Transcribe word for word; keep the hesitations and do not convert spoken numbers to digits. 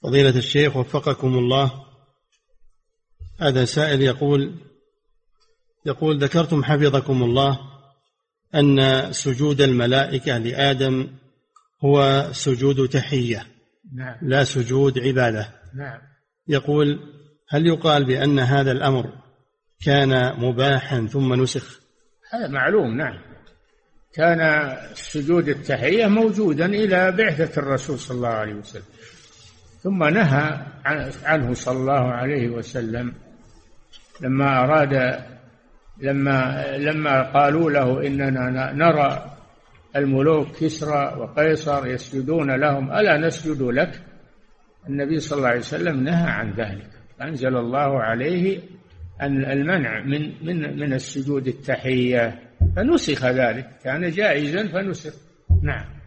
فضيلة الشيخ وفقكم الله، هذا سائل يقول يقول ذكرتم حفظكم الله أن سجود الملائكة لآدم هو سجود تحية، نعم. لا سجود عبادة. نعم. يقول هل يقال بأن هذا الأمر كان مباحا ثم نسخ؟ هذا معلوم. نعم، كان سجود التحية موجودا إلى بعثة الرسول صلى الله عليه وسلم، ثم نهى عنه صلى الله عليه وسلم لما أراد لما لما قالوا له إننا نرى الملوك كسرى وقيصر يسجدون لهم ألا نسجد لك. النبي صلى الله عليه وسلم نهى عن ذلك، أنزل الله عليه أن المنع من من من السجود التحية، فنسخ ذلك، كان جائزا فنسخ. نعم.